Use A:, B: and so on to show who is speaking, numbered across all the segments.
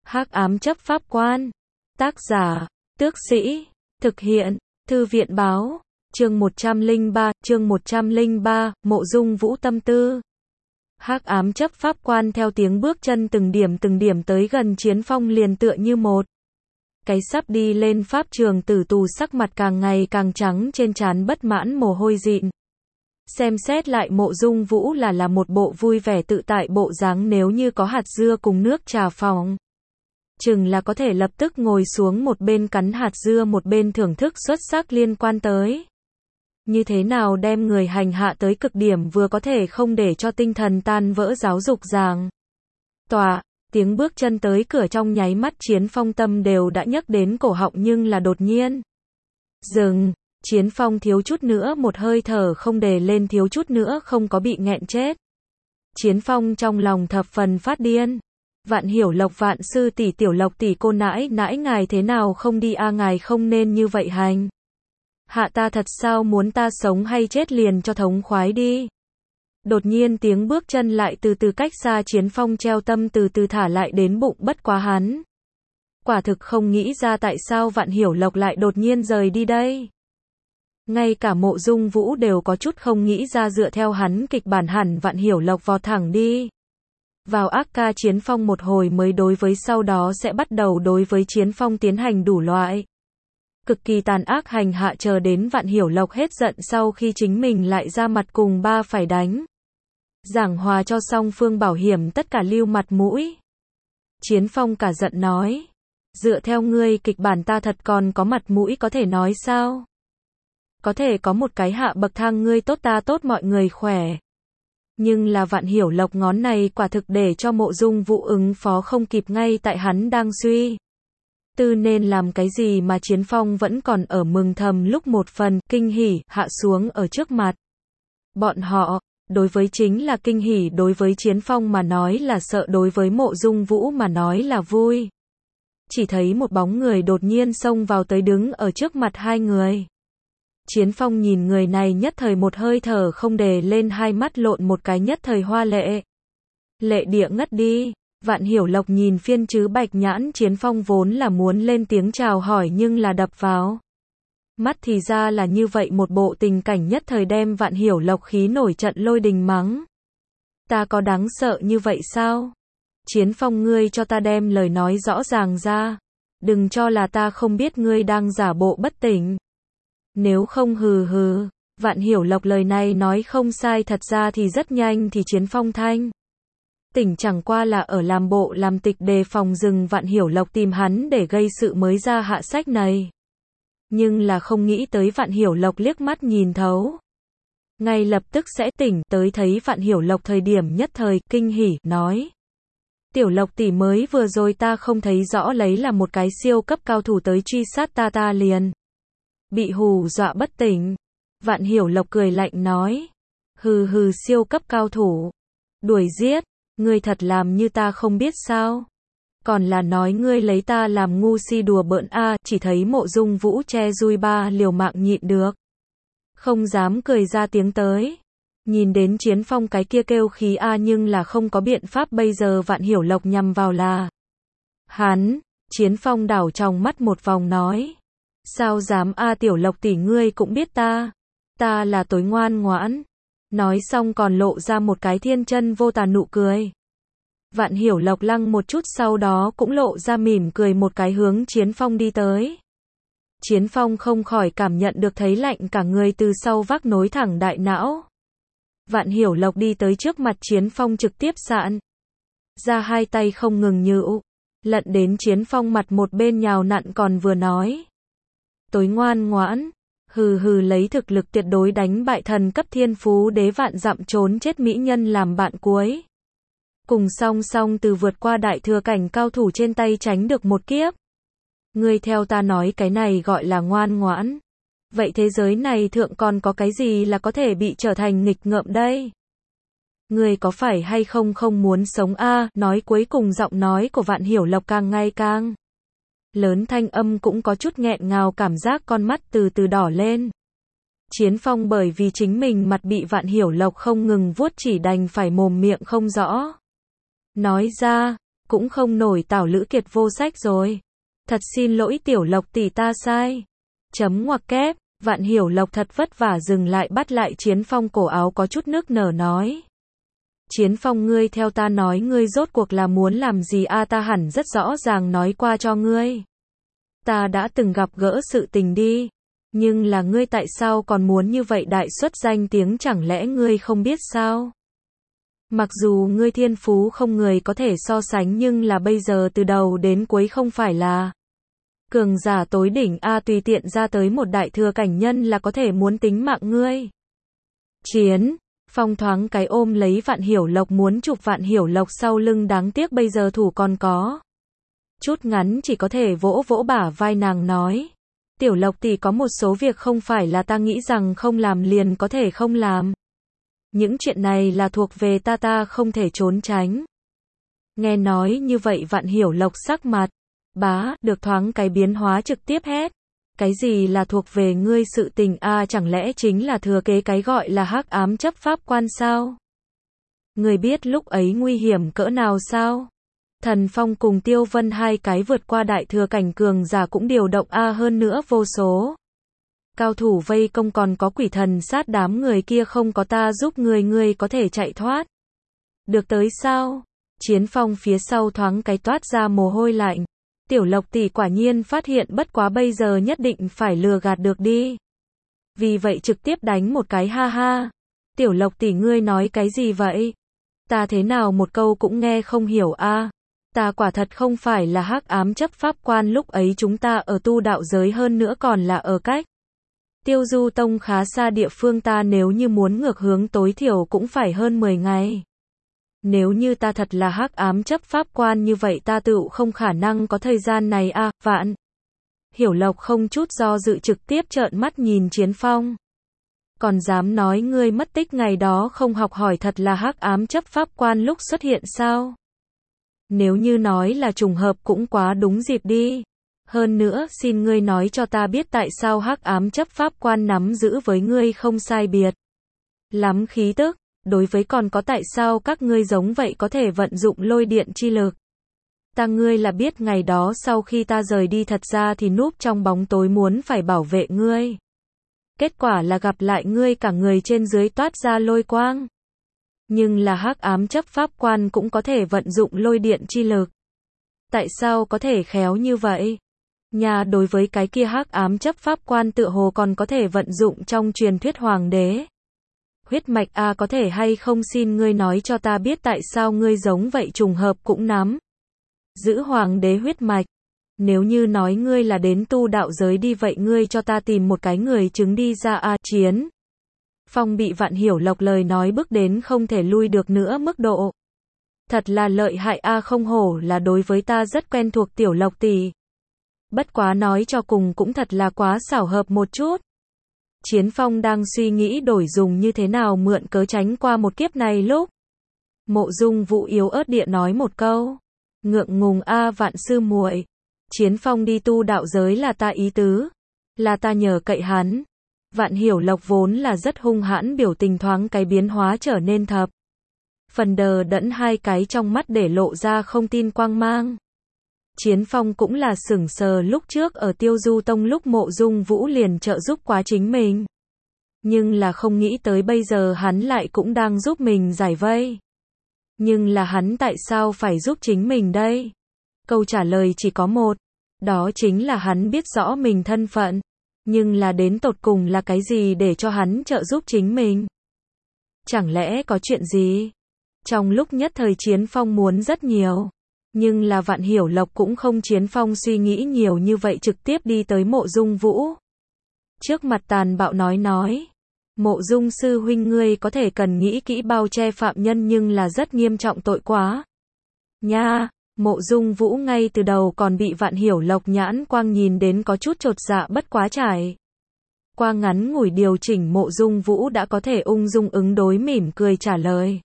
A: Hắc ám chấp pháp quan. Tác giả, Tước Sĩ. Thực hiện, Thư viện báo. Chương 103, Mộ Dung Vũ tâm tư. Hắc ám chấp pháp quan theo tiếng bước chân từng điểm tới gần Chiến Phong liền tựa như một cái sắp đi lên pháp trường tử tù, sắc mặt càng ngày càng trắng, trên trán bất mãn mồ hôi dịn. Xem xét lại Mộ Dung Vũ là một bộ vui vẻ tự tại bộ dáng, nếu như có hạt dưa cùng nước trà phòng, chừng là có thể lập tức ngồi xuống một bên cắn hạt dưa một bên thưởng thức xuất sắc liên quan tới như thế nào đem người hành hạ tới cực điểm, vừa có thể không để cho tinh thần tan vỡ giáo dục giảng tòa. Tiếng bước chân tới cửa trong nháy mắt Chiến Phong tâm đều đã nhấc đến cổ họng, nhưng là đột nhiên dừng. Chiến Phong thiếu chút nữa một hơi thở không đề lên, thiếu chút nữa không có bị nghẹn chết. Chiến Phong trong lòng thập phần phát điên. Vạn Hiểu Lộc, Vạn sư tỷ, Tiểu Lộc tỷ, cô nãi nãi ngài thế nào không đi a, ngài không nên như vậy hành hạ ta thật sao, muốn ta sống hay chết liền cho thống khoái đi. Đột nhiên tiếng bước chân lại từ từ cách xa, Chiến Phong treo tâm từ từ thả lại đến bụng, bất quá hắn quả thực không nghĩ ra tại sao Vạn Hiểu Lộc lại đột nhiên rời đi đây. Ngay cả Mộ Dung Vũ đều có chút không nghĩ ra, dựa theo hắn kịch bản hẳn Vạn Hiểu Lộc vọt thẳng đi vào ác ca Chiến Phong một hồi mới đối với, sau đó sẽ bắt đầu đối với Chiến Phong tiến hành đủ loại cực kỳ tàn ác hành hạ, chờ đến Vạn Hiểu Lộc hết giận sau khi chính mình lại ra mặt cùng ba phải đánh giảng hòa cho song phương bảo hiểm tất cả lưu mặt mũi. Chiến Phong cả giận nói, dựa theo ngươi kịch bản ta thật còn có mặt mũi có thể nói sao? Có thể có một cái hạ bậc thang, ngươi tốt ta tốt mọi người khỏe. Nhưng là Vạn Hiểu Lộc ngón này quả thực để cho Mộ Dung Vũ ứng phó không kịp, ngay tại hắn đang suy tư nên làm cái gì mà Chiến Phong vẫn còn ở mừng thầm, lúc một phần kinh hỉ hạ xuống ở trước mặt bọn họ. Đối với chính là kinh hỉ, đối với Chiến Phong mà nói là sợ, đối với Mộ Dung Vũ mà nói là vui. Chỉ thấy một bóng người đột nhiên xông vào tới, đứng ở trước mặt hai người. Chiến Phong nhìn người này nhất thời một hơi thở không đề lên, hai mắt lộn một cái, nhất thời hoa lệ địa ngất đi. Vạn Hiểu Lộc nhìn phiên chứ bạch nhãn Chiến Phong, vốn là muốn lên tiếng chào hỏi nhưng là đập vào mắt thì ra là như vậy một bộ tình cảnh, nhất thời đem Vạn Hiểu Lộc khí nổi trận lôi đình, mắng: ta có đáng sợ như vậy sao? Chiến Phong, ngươi cho ta đem lời nói rõ ràng ra, đừng cho là ta không biết ngươi đang giả bộ bất tỉnh. Nếu không hừ hừ. Vạn Hiểu Lộc lời này nói không sai, thật ra thì rất nhanh thì Chiến Phong thanh tỉnh, chẳng qua là ở làm bộ làm tịch đề phòng dừng Vạn Hiểu Lộc tìm hắn để gây sự mới ra hạ sách này. Nhưng là không nghĩ tới Vạn Hiểu Lộc liếc mắt nhìn thấu, ngay lập tức sẽ tỉnh tới, thấy Vạn Hiểu Lộc thời điểm nhất thời kinh hỉ, nói: Tiểu Lộc tỷ, mới vừa rồi ta không thấy rõ, lấy là một cái siêu cấp cao thủ tới truy sát ta, ta liền bị hù dọa bất tỉnh. Vạn Hiểu Lộc cười lạnh nói: hừ hừ, siêu cấp cao thủ đuổi giết, ngươi thật làm như ta không biết sao? Còn là nói ngươi lấy ta làm ngu si đùa bỡn a. Chỉ thấy Mộ Dung Vũ che dui ba liều mạng nhịn được không dám cười ra tiếng tới. Nhìn đến Chiến Phong cái kia kêu khí a, nhưng là không có biện pháp, bây giờ Vạn Hiểu Lộc nhằm vào là hắn. Chiến Phong đảo trong mắt một vòng nói: sao dám a, Tiểu Lộc tỷ, ngươi cũng biết ta là tối ngoan ngoãn. Nói xong còn lộ ra một cái thiên chân vô tà nụ cười. Vạn Hiểu Lộc lăng một chút, sau đó cũng lộ ra mỉm cười một cái, hướng Chiến Phong đi tới. Chiến Phong không khỏi cảm nhận được thấy lạnh cả người, từ sau vác nối thẳng đại não. Vạn Hiểu Lộc đi tới trước mặt Chiến Phong, trực tiếp sạn ra hai tay không ngừng nhựu lận đến Chiến Phong mặt một bên nhào nặn, còn vừa nói: tối ngoan ngoãn, hừ hừ, lấy thực lực tuyệt đối đánh bại thần cấp thiên phú đế vạn dặm trốn chết mỹ nhân làm bạn cuối cùng, song song từ vượt qua đại thừa cảnh cao thủ trên tay tránh được một kiếp. Ngươi theo ta nói cái này gọi là ngoan ngoãn? Vậy thế giới này thượng còn có cái gì là có thể bị trở thành nghịch ngợm đây? Ngươi có phải hay không không muốn sống a? Nói cuối cùng giọng nói của Vạn Hiểu Lộc càng ngày càng lớn, thanh âm cũng có chút nghẹn ngào, cảm giác con mắt từ từ đỏ lên. Chiến Phong bởi vì chính mình mặt bị Vạn Hiểu Lộc không ngừng vuốt, chỉ đành phải mồm miệng không rõ nói ra: cũng không nổi Tào Lữ Kiệt vô sách rồi. Thật xin lỗi Tiểu Lộc tỷ ta sai. Chấm ngoặc kép, Vạn Hiểu Lộc thật vất vả dừng lại bắt lại Chiến Phong cổ áo có chút nức nở nói. Chiến Phong ngươi theo ta nói ngươi rốt cuộc là muốn làm gì a ta hẳn rất rõ ràng nói qua cho ngươi. Ta đã từng gặp gỡ sự tình đi. Nhưng là ngươi tại sao còn muốn như vậy đại xuất danh tiếng chẳng lẽ ngươi không biết sao? Mặc dù ngươi thiên phú không người có thể so sánh nhưng là bây giờ từ đầu đến cuối không phải là cường giả tối đỉnh a tùy tiện ra tới một đại thừa cảnh nhân là có thể muốn tính mạng ngươi. Chiến Phong thoáng cái ôm lấy Vạn Hiểu Lộc muốn chụp Vạn Hiểu Lộc sau lưng đáng tiếc bây giờ thủ còn có chút ngắn chỉ có thể vỗ vỗ bả vai nàng nói. Tiểu Lộc tỷ có một số việc không phải là ta nghĩ rằng không làm liền có thể không làm. Những chuyện này là thuộc về ta không thể trốn tránh. Nghe nói như vậy Vạn Hiểu Lộc sắc mặt bá được thoáng cái biến hóa trực tiếp hét. Cái gì là thuộc về ngươi sự tình a chẳng lẽ chính là thừa kế cái gọi là hắc ám chấp pháp quan sao? Ngươi biết lúc ấy nguy hiểm cỡ nào sao? Thần Phong cùng Tiêu Vân hai cái vượt qua đại thừa cảnh cường giả cũng điều động a hơn nữa vô số cao thủ vây công còn có quỷ thần sát đám người kia không có ta giúp ngươi có thể chạy thoát. Được tới sao? Chiến Phong phía sau thoáng cái toát ra mồ hôi lạnh. Tiểu Lộc tỷ quả nhiên phát hiện bất quá bây giờ nhất định phải lừa gạt được đi. Vì vậy trực tiếp đánh một cái ha ha. Tiểu Lộc tỷ ngươi nói cái gì vậy? Ta thế nào một câu cũng nghe không hiểu a. Ta quả thật không phải là hắc ám chấp pháp quan lúc ấy chúng ta ở tu đạo giới hơn nữa còn là ở cách Tiêu Du Tông khá xa địa phương ta nếu như muốn ngược hướng tối thiểu cũng phải hơn 10 ngày. Nếu như ta thật là hắc ám chấp pháp quan như vậy ta tựu không khả năng có thời gian này a. Vạn Hiểu Lộc không chút do dự trực tiếp trợn mắt nhìn Chiến Phong. Còn dám nói ngươi mất tích ngày đó không học hỏi thật là hắc ám chấp pháp quan lúc xuất hiện sao? Nếu như nói là trùng hợp cũng quá đúng dịp đi. Hơn nữa xin ngươi nói cho ta biết tại sao hắc ám chấp pháp quan nắm giữ với ngươi không sai biệt lắm khí tức. Đối với còn có tại sao các ngươi giống vậy có thể vận dụng lôi điện chi lực. Ta ngươi là biết ngày đó sau khi ta rời đi thật ra thì núp trong bóng tối muốn phải bảo vệ ngươi. Kết quả là gặp lại ngươi cả người trên dưới toát ra lôi quang. Nhưng là hắc ám chấp pháp quan cũng có thể vận dụng lôi điện chi lực. Tại sao có thể khéo như vậy? Nhà đối với cái kia hắc ám chấp pháp quan tựa hồ còn có thể vận dụng trong truyền thuyết hoàng đế. Huyết mạch a có thể hay không xin ngươi nói cho ta biết tại sao ngươi giống vậy trùng hợp cũng nắm giữ hoàng đế huyết mạch. Nếu như nói ngươi là đến tu đạo giới đi vậy ngươi cho ta tìm một cái người chứng đi ra a. Chiến Phong bị Vạn Hiểu Lộc lời nói bức đến không thể lui được nữa mức độ. Thật là lợi hại a không hổ là đối với ta rất quen thuộc Tiểu Lộc tỷ. Bất quá nói cho cùng cũng thật là quá xảo hợp một chút. Chiến Phong đang suy nghĩ đổi dùng như thế nào mượn cớ tránh qua một kiếp này lúc. Mộ Dung Vũ yếu ớt địa nói một câu. Ngượng ngùng a Vạn sư muội. Chiến Phong đi tu đạo giới là ta ý tứ. Là ta nhờ cậy hắn. Vạn Hiểu Lộc vốn là rất hung hãn biểu tình thoáng cái biến hóa trở nên thập phần đờ đẫn hai cái trong mắt để lộ ra không tin quang mang. Chiến Phong cũng là sửng sờ lúc trước ở Tiêu Du Tông lúc Mộ Dung Vũ liền trợ giúp quá chính mình. Nhưng là không nghĩ tới bây giờ hắn lại cũng đang giúp mình giải vây. Nhưng là hắn tại sao phải giúp chính mình đây? Câu trả lời chỉ có một. Đó chính là hắn biết rõ mình thân phận. Nhưng là đến tột cùng là cái gì để cho hắn trợ giúp chính mình? Chẳng lẽ có chuyện gì? Trong lúc nhất thời Chiến Phong muốn rất nhiều. Nhưng là Vạn Hiểu Lộc cũng không Chiến Phong suy nghĩ nhiều như vậy trực tiếp đi tới Mộ Dung Vũ. Trước mặt tàn bạo nói. Mộ Dung sư huynh ngươi có thể cần nghĩ kỹ bao che phạm nhân nhưng là rất nghiêm trọng tội quá. Nha, Mộ Dung Vũ ngay từ đầu còn bị Vạn Hiểu Lộc nhãn quang nhìn đến có chút chột dạ bất quá trải. Qua ngắn ngủi điều chỉnh Mộ Dung Vũ đã có thể ung dung ứng đối mỉm cười trả lời.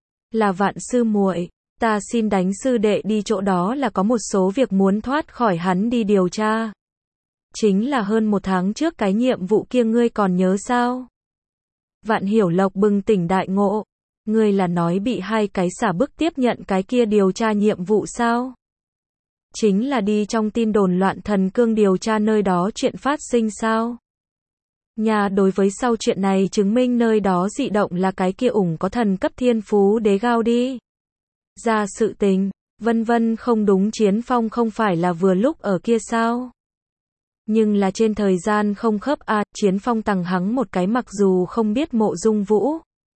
A: Là Vạn sư muội. Ta xin đánh sư đệ đi chỗ đó là có một số việc muốn thoát khỏi hắn đi điều tra. Chính là hơn 1 tháng trước cái nhiệm vụ kia ngươi còn nhớ sao? Vạn Hiểu Lộc bừng tỉnh đại ngộ. Ngươi là nói bị hai cái xả bức tiếp nhận cái kia điều tra nhiệm vụ sao? Chính là đi trong tin đồn loạn thần cương điều tra nơi đó chuyện phát sinh sao? Nhà đối với sau chuyện này chứng minh nơi đó dị động là cái kia ủng có thần cấp thiên phú đế gao đi. Ra sự tình, vân vân không đúng Chiến Phong không phải là vừa lúc ở kia sao? Nhưng là trên thời gian không khớp Chiến Phong tằng hắng một cái mặc dù không biết Mộ Dung Vũ.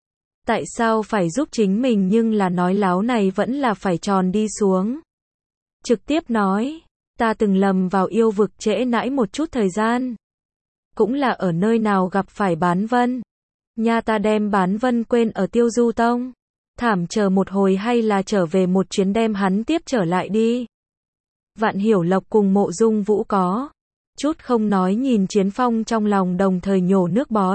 A: Tại sao phải giúp chính mình nhưng là nói láo này vẫn là phải tròn đi xuống. Trực tiếp nói, ta từng lầm vào yêu vực trễ nãi một chút thời gian. Cũng là ở nơi nào gặp phải Bán Vân. Nha ta đem Bán Vân quên ở Tiêu Du Tông. Thảm chờ một hồi hay là trở về một chuyến đem hắn tiếp trở lại đi. Vạn Hiểu Lộc cùng Mộ Dung Vũ có chút không nói nhìn Chiến Phong trong lòng đồng thời nhổ nước bọt.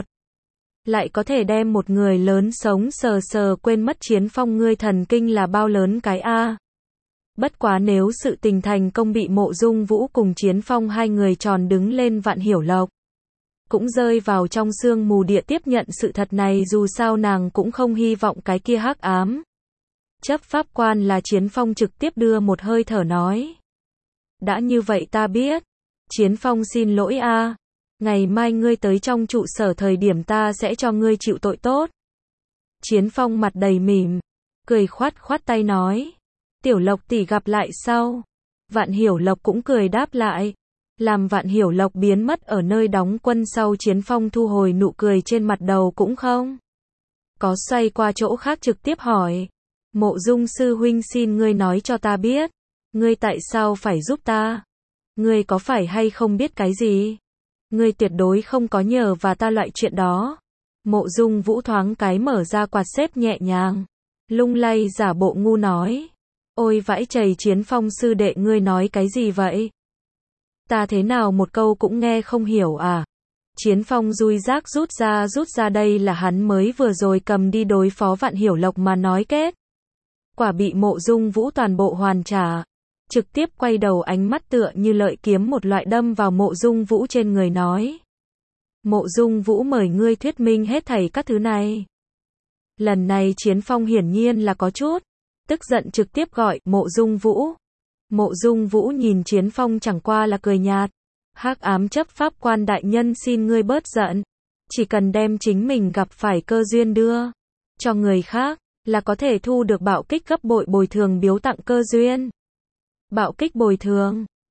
A: Lại có thể đem một người lớn sống sờ sờ quên mất Chiến Phong ngươi thần kinh là bao lớn cái a. Bất quá nếu sự tình thành công bị Mộ Dung Vũ cùng Chiến Phong hai người tròn đứng lên Vạn Hiểu Lộc. Cũng rơi vào trong sương mù địa tiếp nhận sự thật này dù sao nàng cũng không hy vọng cái kia hắc ám. Chấp pháp quan là Chiến Phong trực tiếp đưa một hơi thở nói. Đã như vậy ta biết. Chiến Phong xin lỗi a. Ngày mai ngươi tới trong trụ sở thời điểm ta sẽ cho ngươi chịu tội tốt. Chiến Phong mặt đầy mỉm. Cười khoát khoát tay nói. Tiểu Lộc tỷ gặp lại sau. Vạn Hiểu Lộc cũng cười đáp lại. Làm Vạn Hiểu Lộc biến mất ở nơi đóng quân sau Chiến Phong thu hồi nụ cười trên mặt đầu cũng không. Có xoay qua chỗ khác trực tiếp hỏi. Mộ Dung sư huynh xin ngươi nói cho ta biết. Ngươi tại sao phải giúp ta? Ngươi có phải hay không biết cái gì? Ngươi tuyệt đối không có nhờ và ta loại chuyện đó. Mộ Dung Vũ thoáng cái mở ra quạt xếp nhẹ nhàng. Lung lay giả bộ ngu nói. Ôi vãi chày Chiến Phong sư đệ ngươi nói cái gì vậy? Ta thế nào một câu cũng nghe không hiểu à? Chiến Phong dui rác rút ra đây là hắn mới vừa rồi cầm đi đối phó Vạn Hiểu Lộc mà nói kết. Quả bị Mộ Dung Vũ toàn bộ hoàn trả. Trực tiếp quay đầu ánh mắt tựa như lợi kiếm một loại đâm vào Mộ Dung Vũ trên người nói. Mộ Dung Vũ mời ngươi thuyết minh hết thảy các thứ này. Lần này Chiến Phong hiển nhiên là có chút tức giận trực tiếp gọi Mộ Dung Vũ. Mộ Dung Vũ nhìn Chiến Phong chẳng qua là cười nhạt. Hắc ám chấp pháp quan đại nhân xin ngươi bớt giận. Chỉ cần đem chính mình gặp phải cơ duyên đưa cho người khác là có thể thu được bạo kích gấp bội bồi thường biếu tặng cơ duyên. Bạo kích bồi thường.